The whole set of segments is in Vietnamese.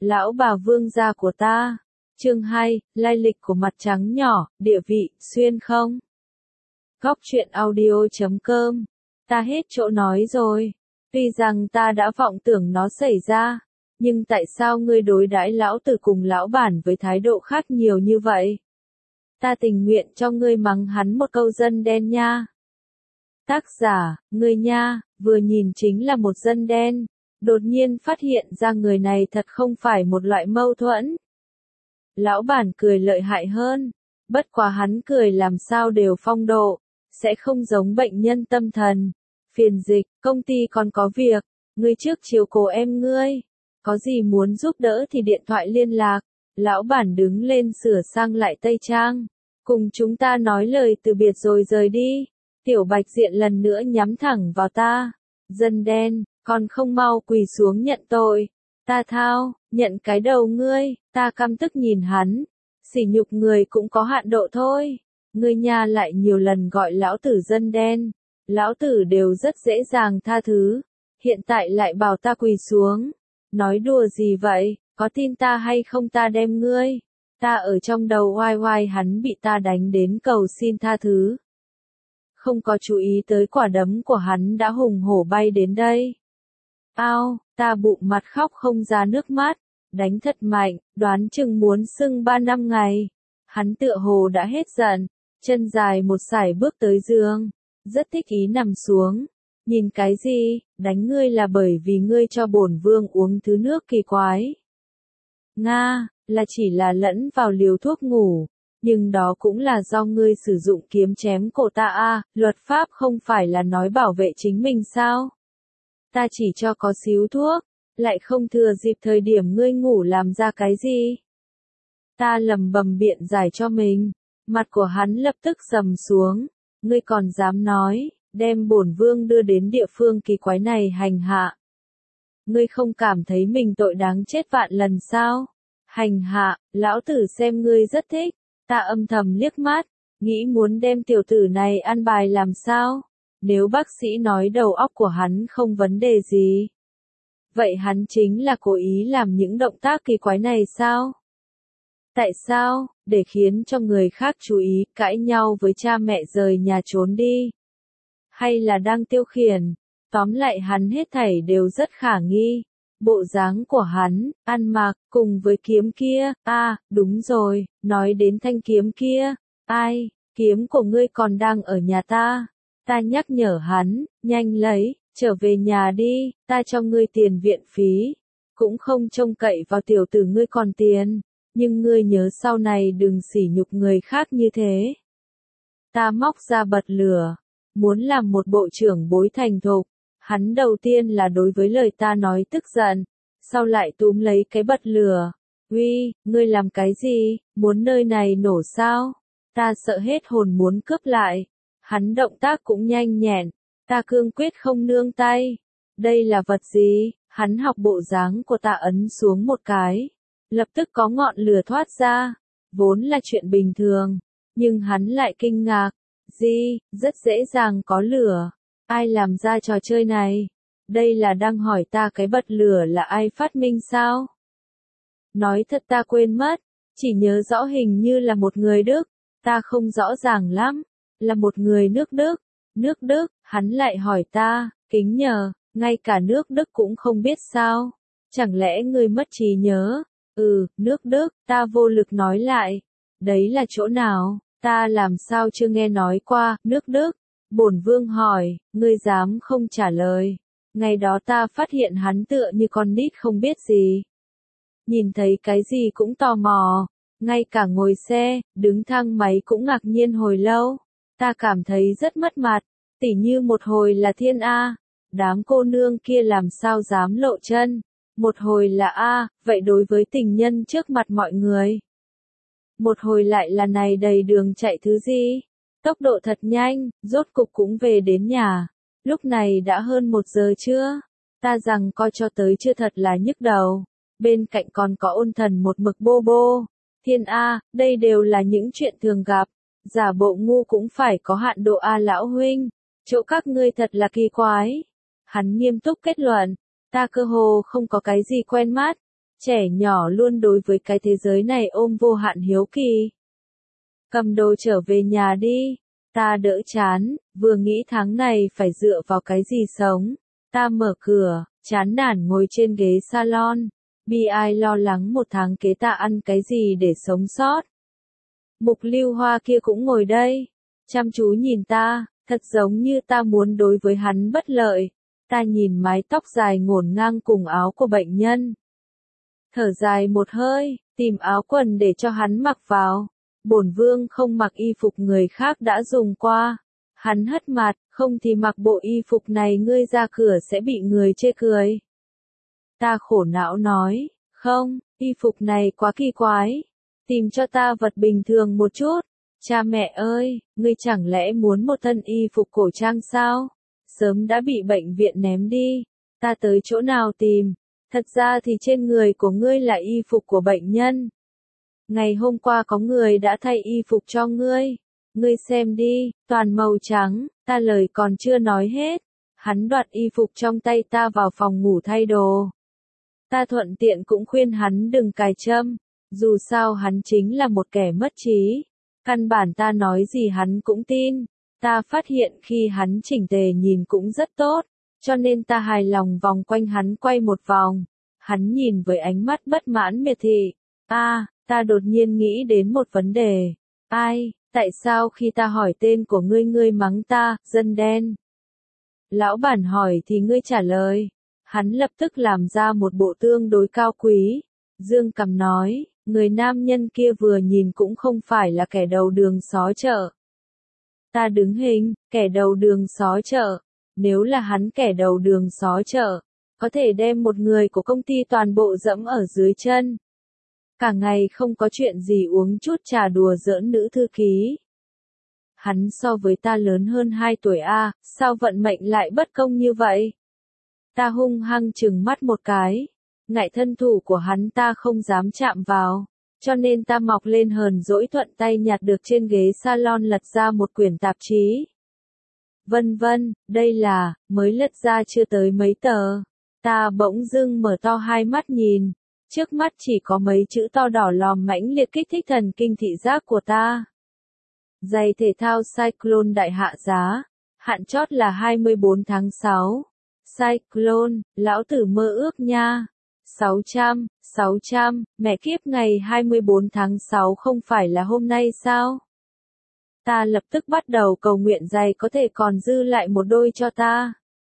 Lão bà vương gia của ta. Chương 2, lai lịch của mặt trắng nhỏ, địa vị, xuyên không? Góc truyện audio.com. Ta hết chỗ nói rồi. Tuy rằng ta đã vọng tưởng nó xảy ra, nhưng tại sao ngươi đối đãi lão tử cùng lão bản với thái độ khác nhiều như vậy? Ta tình nguyện cho ngươi mắng hắn một câu dân đen nha. Tác giả, ngươi nha, vừa nhìn chính là một dân đen, đột nhiên phát hiện ra người này thật không phải một loại mâu thuẫn. Lão bản cười lợi hại hơn, bất quá hắn cười làm sao đều phong độ, sẽ không giống bệnh nhân tâm thần. Phiền dịch, công ty còn có việc, ngươi trước chiều cố em ngươi, có gì muốn giúp đỡ thì điện thoại liên lạc. Lão bản đứng lên sửa sang lại tây trang, cùng chúng ta nói lời từ biệt rồi rời đi. Tiểu Bạch Diện lần nữa nhắm thẳng vào ta. Dân đen, còn không mau quỳ xuống nhận tội. Ta thao, nhận cái đầu ngươi. Ta căm tức nhìn hắn. Sỉ nhục người cũng có hạn độ thôi. Ngươi nha lại nhiều lần gọi lão tử dân đen. Lão tử đều rất dễ dàng tha thứ. Hiện tại lại bảo ta quỳ xuống. Nói đùa gì vậy, có tin ta hay không ta đem ngươi. Ta ở trong đầu oai oai hắn bị ta đánh đến cầu xin tha thứ. Không có chú ý tới quả đấm của hắn đã hùng hổ bay đến đây. Ao, ta bụng mặt khóc không ra nước mắt, đánh thật mạnh, đoán chừng muốn sưng 3 năm ngày. Hắn tựa hồ đã hết giận, chân dài một sải bước tới giường, rất thích ý nằm xuống. Nhìn cái gì, đánh ngươi là bởi vì ngươi cho bổn vương uống thứ nước kỳ quái. Nga, là chỉ là lẫn vào liều thuốc ngủ. Nhưng đó cũng là do ngươi sử dụng kiếm chém cổ ta à, luật pháp không phải là nói bảo vệ chính mình sao? Ta chỉ cho có xíu thuốc, lại không thừa dịp thời điểm ngươi ngủ làm ra cái gì? Ta lầm bầm biện giải cho mình, mặt của hắn lập tức sầm xuống, ngươi còn dám nói, đem bổn vương đưa đến địa phương kỳ quái này hành hạ. Ngươi không cảm thấy mình tội đáng chết vạn lần sao? Hành hạ, lão tử xem ngươi rất thích. Ta âm thầm liếc mắt, nghĩ muốn đem tiểu tử này ăn bài làm sao? Nếu bác sĩ nói đầu óc của hắn không vấn đề gì, vậy hắn chính là cố ý làm những động tác kỳ quái này sao? Tại sao? Để khiến cho người khác chú ý, cãi nhau với cha mẹ rời nhà trốn đi? Hay là đang tiêu khiển? Tóm lại hắn hết thảy đều rất khả nghi. Bộ dáng của hắn, ăn mặc, cùng với kiếm kia, đúng rồi, nói đến thanh kiếm kia, ai, kiếm của ngươi còn đang ở nhà ta. Ta nhắc nhở hắn, nhanh lấy, trở về nhà đi, ta cho ngươi tiền viện phí, cũng không trông cậy vào tiểu tử ngươi còn tiền, nhưng ngươi nhớ sau này đừng sỉ nhục người khác như thế. Ta móc ra bật lửa, muốn làm một bộ trưởng bối thành thục. Hắn đầu tiên là đối với lời ta nói tức giận, sau lại túm lấy cái bật lửa. Uy, ngươi làm cái gì, muốn nơi này nổ sao? Ta sợ hết hồn muốn cướp lại. Hắn động tác cũng nhanh nhẹn, ta cương quyết không nương tay. Đây là vật gì? Hắn học bộ dáng của ta ấn xuống một cái. Lập tức có ngọn lửa thoát ra. Vốn là chuyện bình thường, nhưng hắn lại kinh ngạc. Gì, rất dễ dàng có lửa. Ai làm ra trò chơi này? Đây là đang hỏi ta cái bật lửa là ai phát minh sao? Nói thật ta quên mất, chỉ nhớ rõ hình như là một người Đức, ta không rõ ràng lắm, là một người nước Đức. Nước Đức, hắn lại hỏi ta, kính nhờ, ngay cả nước Đức cũng không biết sao? Chẳng lẽ ngươi mất trí nhớ? Nước Đức, ta vô lực nói lại. Đấy là chỗ nào? Ta làm sao chưa nghe nói qua, nước Đức? Bổn vương hỏi, ngươi dám không trả lời. Ngày đó ta phát hiện hắn tựa như con nít không biết gì. Nhìn thấy cái gì cũng tò mò, ngay cả ngồi xe, đứng thang máy cũng ngạc nhiên hồi lâu. Ta cảm thấy rất mất mặt, tỉ như một hồi là Thiên A, đám cô nương kia làm sao dám lộ chân. Một hồi là vậy đối với tình nhân trước mặt mọi người. Một hồi lại là này đầy đường chạy thứ gì. Tốc độ thật nhanh, rốt cục cũng về đến nhà. Lúc này đã hơn 1 giờ trưa. Ta rằng coi cho tới chưa thật là nhức đầu. Bên cạnh còn có Ôn Thần một mực bô bô. Thiên A, đây đều là những chuyện thường gặp. Giả bộ ngu cũng phải có hạn độ lão huynh. Chỗ các ngươi thật là kỳ quái. Hắn nghiêm túc kết luận. Ta cơ hồ không có cái gì quen mắt. Trẻ nhỏ luôn đối với cái thế giới này ôm vô hạn hiếu kỳ. Cầm đồ trở về nhà đi. Ta đỡ chán, vừa nghĩ tháng này phải dựa vào cái gì sống. Ta mở cửa, chán nản ngồi trên ghế salon. Bi ai lo lắng một tháng kế ta ăn cái gì để sống sót. Mục Lưu Hoa kia cũng ngồi đây. Chăm chú nhìn ta, thật giống như ta muốn đối với hắn bất lợi. Ta nhìn mái tóc dài ngổn ngang cùng áo của bệnh nhân. Thở dài một hơi, tìm áo quần để cho hắn mặc vào. Bổn vương không mặc y phục người khác đã dùng qua. Hắn hất mặt, không thì mặc bộ y phục này ngươi ra cửa sẽ bị người chê cười. Ta khổ não nói, không, y phục này quá kỳ quái. Tìm cho ta vật bình thường một chút. Cha mẹ ơi, ngươi chẳng lẽ muốn một thân y phục cổ trang sao? Sớm đã bị bệnh viện ném đi. Ta tới chỗ nào tìm? Thật ra thì trên người của ngươi là y phục của bệnh nhân. Ngày hôm qua có người đã thay y phục cho ngươi. Ngươi xem đi, toàn màu trắng. Ta lời còn chưa nói hết. Hắn đoạt y phục trong tay ta vào phòng ngủ thay đồ. Ta thuận tiện cũng khuyên hắn đừng cài châm. Dù sao hắn chính là một kẻ mất trí. Căn bản ta nói gì hắn cũng tin. Ta phát hiện khi hắn chỉnh tề nhìn cũng rất tốt. Cho nên ta hài lòng vòng quanh hắn quay một vòng. Hắn nhìn với ánh mắt bất mãn miệt thị. Ta đột nhiên nghĩ đến một vấn đề. Tại sao khi ta hỏi tên của ngươi ngươi mắng ta, dân đen? Lão bản hỏi thì ngươi trả lời. Hắn lập tức làm ra một bộ tương đối cao quý. Dương cằm nói, người nam nhân kia vừa nhìn cũng không phải là kẻ đầu đường xó chợ. Ta đứng hình, kẻ đầu đường xó chợ. Nếu là hắn kẻ đầu đường xó chợ, có thể đem một người của công ty toàn bộ dẫm ở dưới chân. Cả ngày không có chuyện gì uống chút trà đùa giỡn nữ thư ký. Hắn so với ta lớn hơn 2 tuổi sao vận mệnh lại bất công như vậy? Ta hung hăng trừng mắt một cái. Ngại thân thủ của hắn ta không dám chạm vào. Cho nên ta mọc lên hờn dỗi thuận tay nhặt được trên ghế salon lật ra một quyển tạp chí. Vân vân, đây là, mới lật ra chưa tới mấy tờ. Ta bỗng dưng mở to hai mắt nhìn. Trước mắt chỉ có mấy chữ to đỏ lòm mãnh liệt kích thích thần kinh thị giác của ta. Giày thể thao Cyclone đại hạ giá. Hạn chót là 24 tháng 6. Cyclone, lão tử mơ ước nha. 600, mẹ kiếp ngày 24 tháng 6 không phải là hôm nay sao? Ta lập tức bắt đầu cầu nguyện giày có thể còn dư lại một đôi cho ta.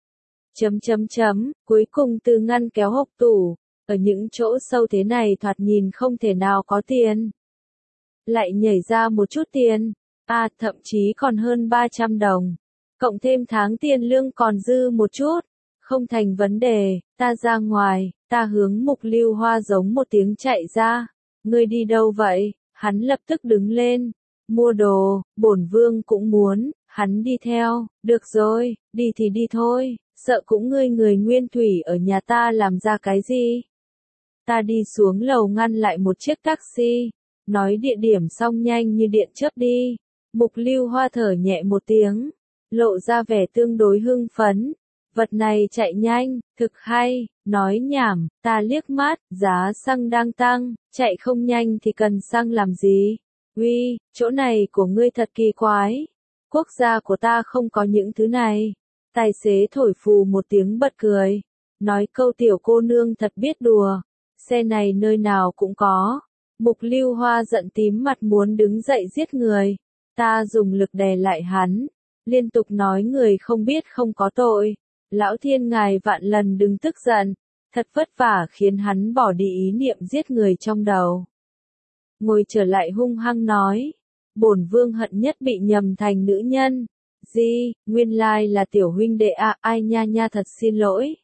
Cuối cùng từ ngăn kéo hộc tủ, ở những chỗ sâu thế này thoạt nhìn không thể nào có tiền. Lại nhảy ra một chút tiền, thậm chí còn hơn 300 đồng. Cộng thêm tháng tiền lương còn dư một chút. Không thành vấn đề, ta ra ngoài, ta hướng Mục Lưu Hoa giống một tiếng chạy ra. Ngươi đi đâu vậy? Hắn lập tức đứng lên. Mua đồ, bổn vương cũng muốn, hắn đi theo. Được rồi, đi thì đi thôi, sợ cũng ngươi người nguyên thủy ở nhà ta làm ra cái gì. Ta đi xuống lầu ngăn lại một chiếc taxi. Nói địa điểm xong nhanh như điện chớp đi. Mục Lưu Hoa thở nhẹ một tiếng, lộ ra vẻ tương đối hưng phấn. Vật này chạy nhanh, thực hay, nói nhảm, ta liếc mắt, giá xăng đang tăng, chạy không nhanh thì cần xăng làm gì? Uy, chỗ này của ngươi thật kỳ quái. Quốc gia của ta không có những thứ này. Tài xế thổi phù một tiếng bật cười. Nói câu tiểu cô nương thật biết đùa. Xe này nơi nào cũng có. Mục Lưu Hoa giận tím mặt muốn đứng dậy giết người. Ta dùng lực đè lại hắn. Liên tục nói người không biết không có tội. Lão thiên ngài vạn lần đừng tức giận. Thật vất vả khiến hắn bỏ đi ý niệm giết người trong đầu. Ngồi trở lại hung hăng nói. Bổn vương hận nhất bị nhầm thành nữ nhân. Nguyên lai là tiểu huynh đệ ai nha nha thật xin lỗi.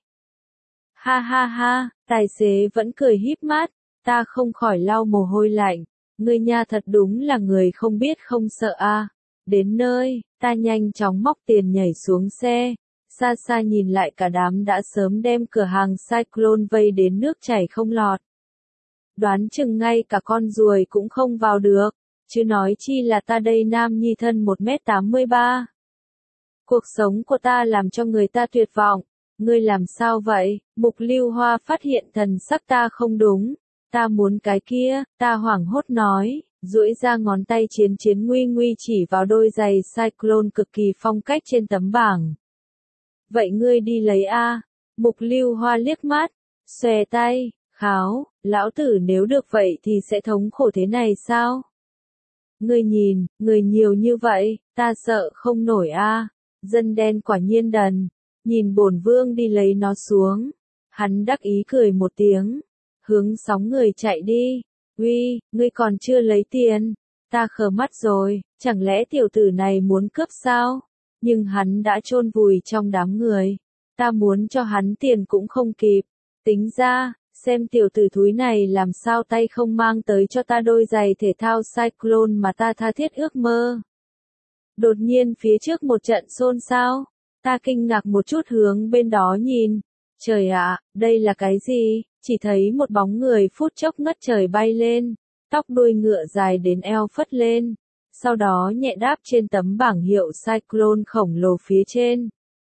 Ha, tài xế vẫn cười híp mắt. Ta không khỏi lau mồ hôi lạnh. Ngươi nha thật đúng là người không biết không sợ Đến nơi, ta nhanh chóng móc tiền nhảy xuống xe. Xa xa nhìn lại cả đám đã sớm đem cửa hàng Cyclone vây đến nước chảy không lọt. Đoán chừng ngay cả con ruồi cũng không vào được, chứ nói chi là ta đây nam nhi thân 1m83. Cuộc sống của ta làm cho người ta tuyệt vọng, Ngươi làm sao vậy? Mục Lưu Hoa phát hiện thần sắc ta không đúng. Ta muốn cái kia, ta hoảng hốt nói, duỗi ra ngón tay chiến chiến nguy nguy chỉ vào đôi giày Cyclone cực kỳ phong cách trên tấm bảng. Vậy ngươi đi lấy a. Mục Lưu Hoa liếc mắt, xòe tay, kháo, lão tử nếu được vậy thì sẽ thống khổ thế này sao? Ngươi nhìn, người nhiều như vậy, ta sợ không nổi a. Dân đen quả nhiên đần, nhìn bổn vương đi lấy nó xuống. Hắn đắc ý cười một tiếng, hướng sóng người chạy đi. Uy, ngươi còn chưa lấy tiền, ta khờ mắt rồi, chẳng lẽ tiểu tử này muốn cướp sao? Nhưng hắn đã chôn vùi trong đám người, ta muốn cho hắn tiền cũng không kịp. Tính ra, xem tiểu tử thúi này làm sao tay không mang tới cho ta đôi giày thể thao Cyclone mà ta tha thiết ước mơ. Đột nhiên phía trước một trận xôn xao, ta kinh ngạc một chút hướng bên đó nhìn. Trời ạ, đây là cái gì? Chỉ thấy một bóng người phút chốc ngất trời bay lên, tóc đuôi ngựa dài đến eo phất lên, sau đó nhẹ đáp trên tấm bảng hiệu Cyclone khổng lồ phía trên.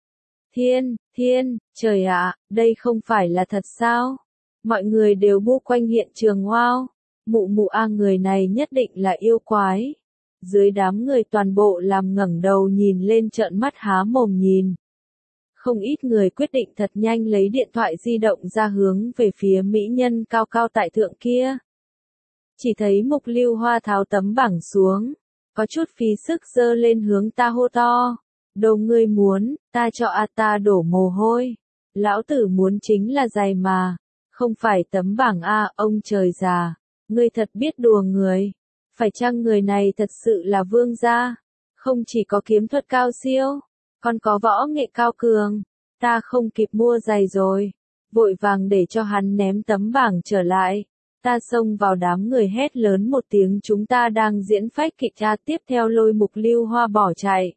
Thiên, trời ạ, đây không phải là thật sao? Mọi người đều bu quanh hiện trường wow, mụ người này nhất định là yêu quái. Dưới đám người toàn bộ làm ngẩng đầu nhìn lên trợn mắt há mồm nhìn. Không ít người quyết định thật nhanh lấy điện thoại di động ra hướng về phía mỹ nhân cao cao tại thượng kia. Chỉ thấy Mục Lưu Hoa tháo tấm bảng xuống, có chút phí sức giơ lên hướng ta hô to. Đâu ngươi muốn, ta cho ta đổ mồ hôi. Lão tử muốn chính là giày mà, không phải tấm bảng ông trời già, ngươi thật biết đùa người. Phải chăng người này thật sự là vương gia? Không chỉ có kiếm thuật cao siêu, còn có võ nghệ cao cường. Ta không kịp mua giày rồi, vội vàng để cho hắn ném tấm bảng trở lại. Ta xông vào đám người hét lớn một tiếng chúng ta đang diễn phách kịch tiếp theo lôi Mục Lưu Hoa bỏ chạy.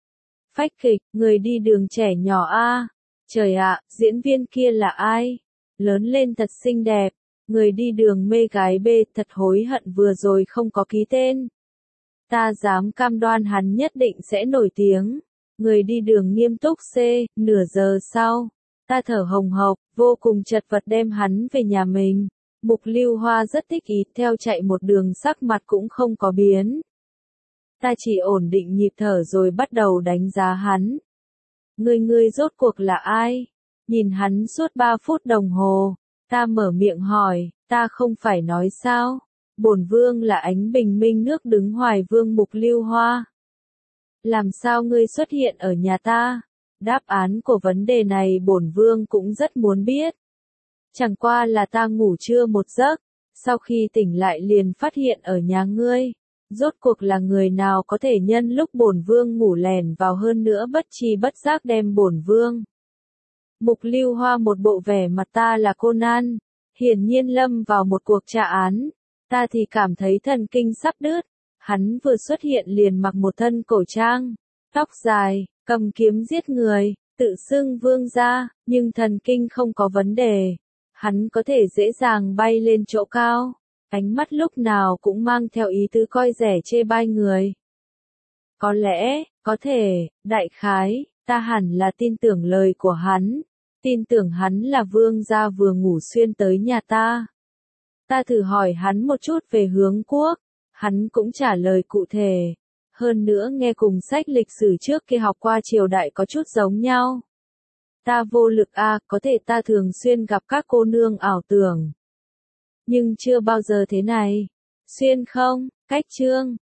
Phách kịch, người đi đường trẻ nhỏ a. Trời ạ, diễn viên kia là ai? Lớn lên thật xinh đẹp. Người đi đường mê gái bê thật hối hận vừa rồi không có ký tên. Ta dám cam đoan hắn nhất định sẽ nổi tiếng. Người đi đường nghiêm túc nửa giờ sau. Ta thở hồng hộc, vô cùng chật vật đem hắn về nhà mình. Mục Lưu Hoa rất thích ý theo chạy một đường sắc mặt cũng không có biến. Ta chỉ ổn định nhịp thở rồi bắt đầu đánh giá hắn. Ngươi rốt cuộc là ai? Nhìn hắn suốt 3 phút đồng hồ. Ta mở miệng hỏi, ta không phải nói sao? Bổn vương là ánh bình minh nước đứng Hoài Vương Mục Lưu Hoa. Làm sao ngươi xuất hiện ở nhà ta? Đáp án của vấn đề này bổn vương cũng rất muốn biết. Chẳng qua là ta ngủ trưa một giấc, sau khi tỉnh lại liền phát hiện ở nhà ngươi. Rốt cuộc là người nào có thể nhân lúc bổn vương ngủ lèn vào hơn nữa bất tri bất giác đem bổn vương. Mục Lưu Hoa một bộ vẻ mặt ta là Conan, hiển nhiên lâm vào một cuộc tra án. Ta thì cảm thấy thần kinh sắp đứt. Hắn vừa xuất hiện liền mặc một thân cổ trang, tóc dài, cầm kiếm giết người, tự xưng vương gia, nhưng thần kinh không có vấn đề. Hắn có thể dễ dàng bay lên chỗ cao, ánh mắt lúc nào cũng mang theo ý tứ coi rẻ chê bai người. Có lẽ, có thể, đại khái, ta hẳn là tin tưởng lời của hắn, tin tưởng hắn là vương gia vừa ngủ xuyên tới nhà ta. Ta thử hỏi hắn một chút về hướng quốc. Hắn cũng trả lời cụ thể. Hơn nữa nghe cùng sách lịch sử trước kia học qua triều đại có chút giống nhau. Ta vô lực có thể ta thường xuyên gặp các cô nương ảo tưởng. Nhưng chưa bao giờ thế này. Xuyên không, cách chương.